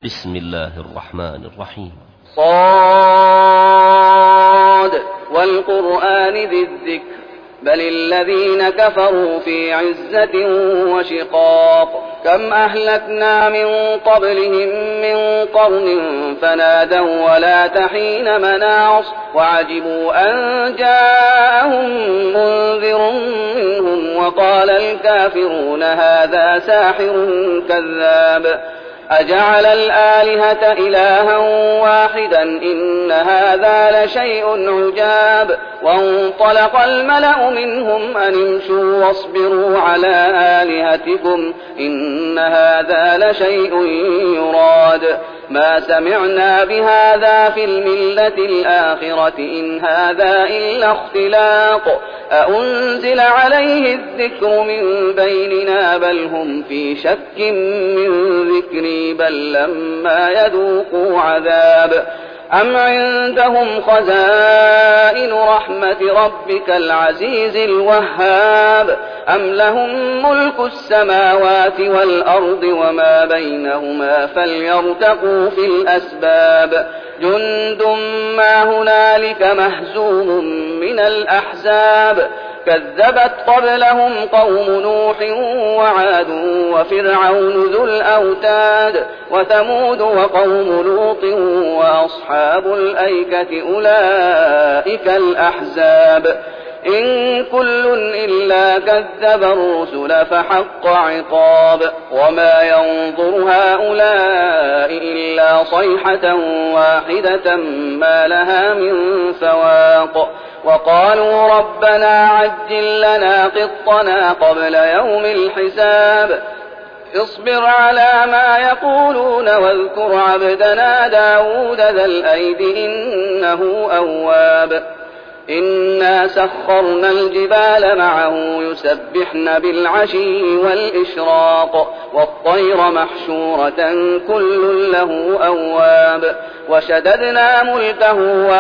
بسم الله الرحمن الرحيم. صاد والقرآن ذي الذكر بل الذين كفروا في عزة وشقاق كم أهلكنا من قبلهم من قرن فنادوا ولا تحين مناص وعجبوا أن جاءهم منذر منهم وقال الكافرون هذا ساحر كذاب أجعل الآلهة إلها واحدا إن هذا لشيء عجاب وانطلق الملأ منهم أن امشوا واصبروا على آلهتكم إن هذا لشيء يراد ما سمعنا بهذا في الملة الآخرة إن هذا إلا اختلاق أأنزل عليه الذكر من بيننا بل هم في شك من ذكري بل لما يذوقوا عذاب أم عندهم خزائن رحمة ربك العزيز الوهاب أم لهم ملك السماوات والأرض وما بينهما فليرتقوا في الأسباب جند ما هنالك مهزوم من الأحزاب كذبت قبلهم قوم نوح وعاد وفرعون ذو الأوتاد وثمود وقوم لوط وأصحاب الأيكة أولئك الأحزاب إن كل إلا كذب الرسل فحق عقاب وما ينظر هؤلاء إلا صيحة واحدة ما لها من فواق وقالوا ربنا عجل لنا قطنا قبل يوم الحساب اصبر على ما يقولون واذكر عبدنا داود ذا الأيد إنه أواب إنا سخرنا الجبال معه يسبحن بالعشي والإشراق والطير محشورة كل له أواب وشددنا ملكه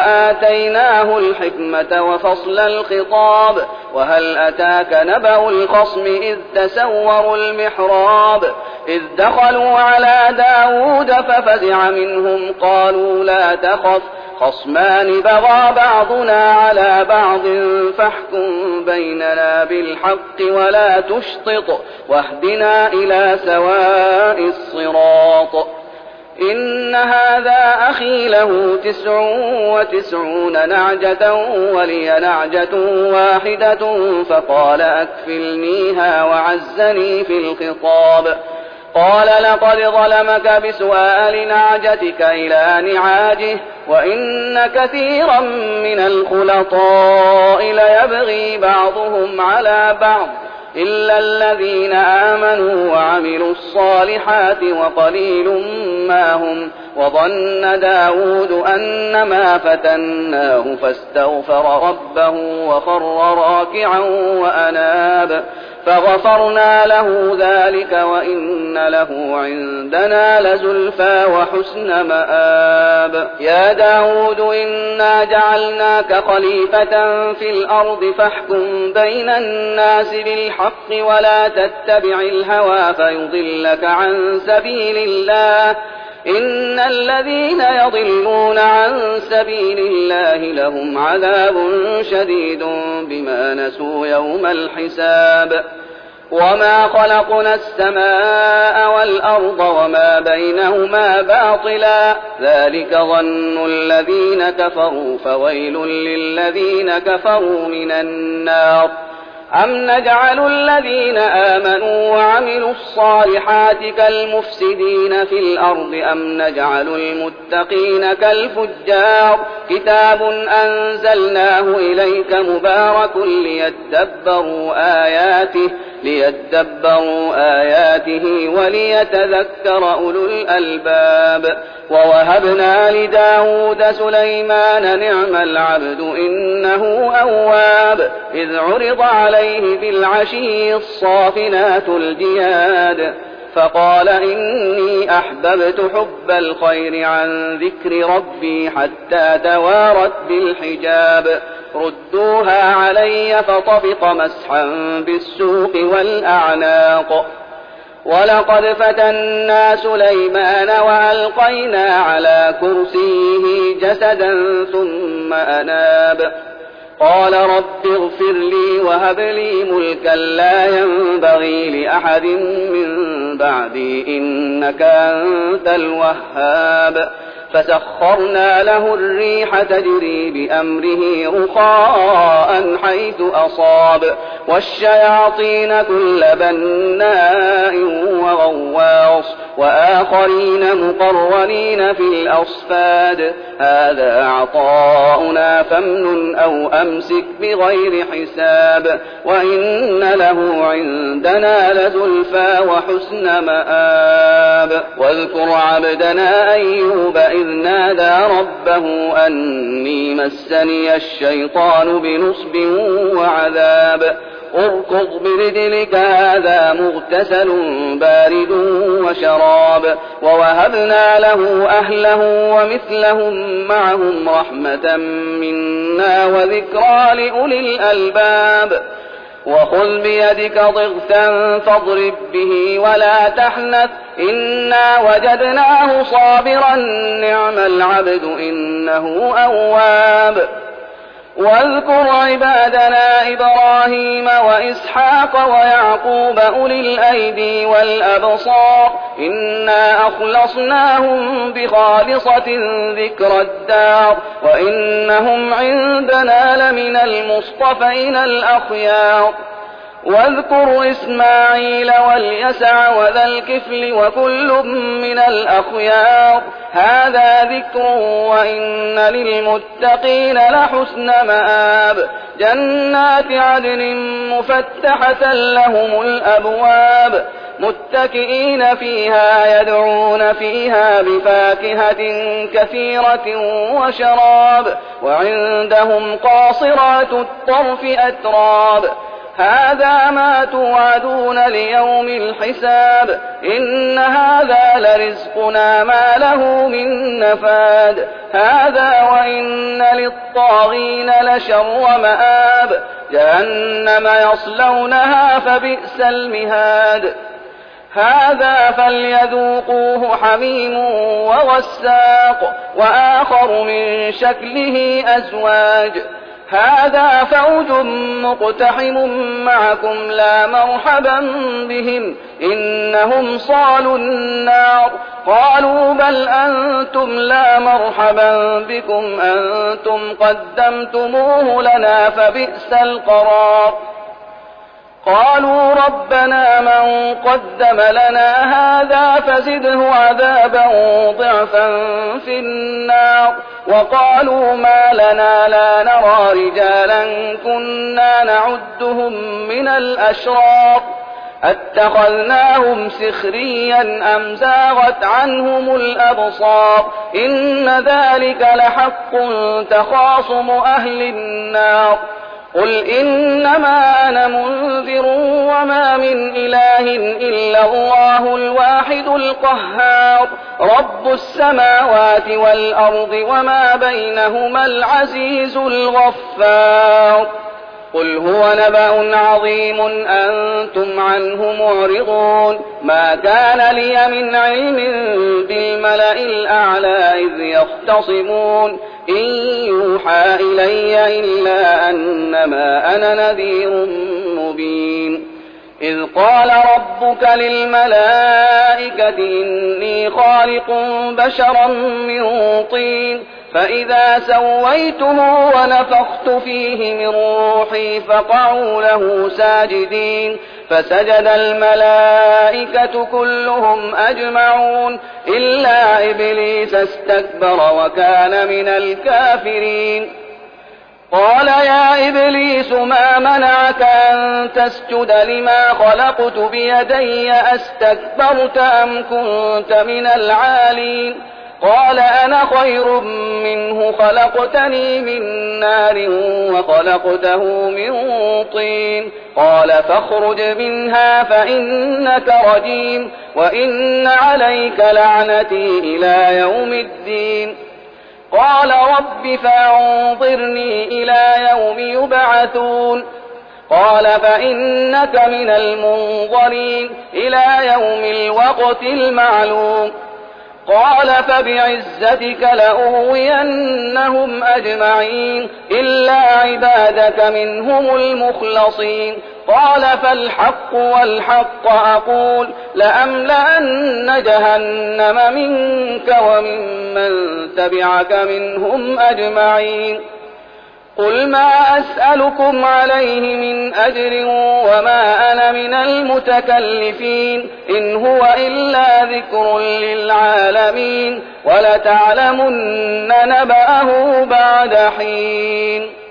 وآتيناه الحكمة وفصل الخطاب وهل أتاك نبأ الخصم إذ تسوروا المحراب إذ دخلوا على داود ففزع منهم قالوا لا تخف خصمان بغى بعضنا على بعض فاحكم بيننا بالحق ولا تشطط واهدنا إلى سواء الصراط إن هذا أخي له 99 نعجة ولي نعجة واحدة فقال أكفلنيها وعزني في الخطاب قال لقد ظلمك بسؤال نعجتك إلى نعاجه وإن كثيرا من الخلطاء ليبغي بعضهم على بعض إلا الذين آمنوا وعملوا الصالحات وقليل ما هم وظن داود أنما فتناه فاستغفر ربه وخر راكعا وأناب فغفرنا له ذلك وإن له عندنا لزلفى وحسن مآب يا داود إنا جعلناك خليفة في الأرض فاحكم بين الناس بالحق ولا تتبع الهوى فيضلك عن سبيل الله إن الذين يضلون عن سبيل الله لهم عذاب شديد بما نسوا يوم الحساب وما خلقنا السماء والأرض وما بينهما باطلا ذلك ظن الذين كفروا فويل للذين كفروا من النار أم نجعل الذين آمنوا وعملوا الصالحات كالمفسدين في الأرض أم نجعل المتقين كالفجار كتاب أنزلناه إليك مبارك ليدبروا آياته وليتذكر أولو الألباب ووهبنا لداود سليمان نعم العبد إنه أواب إذ عرض عليه بالعشي الصافنات الجياد فقال إني أحببت حب الخير عن ذكر ربي حتى توارت بالحجاب ردوها علي فطفق مسحا بالسوق والأعناق ولقد فتنا سليمان وألقينا على كرسيه جسدا ثم أناب قال رب اغفر لي وهب لي ملكا لا ينبغي لأحد من بعدي إنك أنت الوهاب فسخرنا له الريح تجري بأمره رخاء حيث أصاب والشياطين كل بناء وغواص وآخرين مقرنين في الأصفاد هذا عطاؤنا فامنن أو أمسك بغير حساب وإن له عندنا لزلفى وحسن مآب واذكر عبدنا أيوب إذ نادى ربه أني مسني الشيطان بنصب وعذاب اركض برجلك هذا مغتسل بارد وشراب ووهبنا له أهله ومثلهم معهم رحمة منا وذكرى لأولي الألباب وخذ بيدك ضغثا فاضرب به ولا تحنث إنا وجدناه صابرا نعم العبد إنه أواب واذكر عبادنا إبراهيم وإسحاق ويعقوب أولي الأيدي والأبصار إنا أخلصناهم بخالصة ذكر الدار وإنهم عندنا لمن المصطفين الأخيار واذكر إسماعيل واليسع وذا الكفل وكل من الأخيار هذا ذكر وإن للمتقين لحسن مآب جنات عدن مفتحة لهم الأبواب متكئين فيها يدعون فيها بفاكهة كثيرة وشراب وعندهم قاصرات الطرف أتراب هذا ما توعدون ليوم الحساب إن هذا لرزقنا ما له من نفاد هذا وإن للطاغين لشر مآب جهنم يصلونها فبئس المهاد هذا فليذوقوه حميم وغساق وآخر من شكله أزواج هذا فوج مقتحم معكم لا مرحبا بهم إنهم صالوا النار قالوا بل أنتم لا مرحبا بكم أنتم قدمتموه لنا فبئس القرار قالوا ربنا من قدم لنا هذا فزده عذابا ضعفا في النار وقالوا ما لنا لا نرى رجالا كنا نعدهم من الأشرار اتخذناهم سخريا أم زاغت عنهم الأبصار إن ذلك لحق تخاصم أهل النار قل إنما أنا منذر وما من إله إلا الله الواحد القهار رب السماوات والأرض وما بينهما العزيز الغفار قل هو نبأ عظيم أنتم عنه معرضون ما كان لي من علم بالملأ الأعلى إذ يختصمون إن يوحى إلي إلا أنما أنا نذير مبين إذ قال ربك للملائكة إني خالق بشرا من طين فإذا سويته ونفخت فيه من روحي فقعوا له ساجدين فسجد الملائكة كلهم أجمعون إلا إبليس استكبر وكان من الكافرين قال يا إبليس ما منعك أن تسجد لما خلقت بيدي أستكبرت أم كنت من العالين قال أنا خير منه خلقتني من نار وخلقته من طين قال فاخرج منها فإنك رجيم وإن عليك لعنتي إلى يوم الدين قال رب فانظرني إلى يوم يبعثون قال فإنك من المنظرين إلى يوم الوقت المعلوم قال فبعزتك لأغوينهم أجمعين إلا عبادك منهم المخلصين قال فالحق والحق أقول لأملأن جهنم منك وممن تبعك منهم أجمعين قل ما أسألكم عليه من أجر وما أنا من المتكلفين إن هو إلا ذكر للعالمين ولتعلمن نبأه بعد حين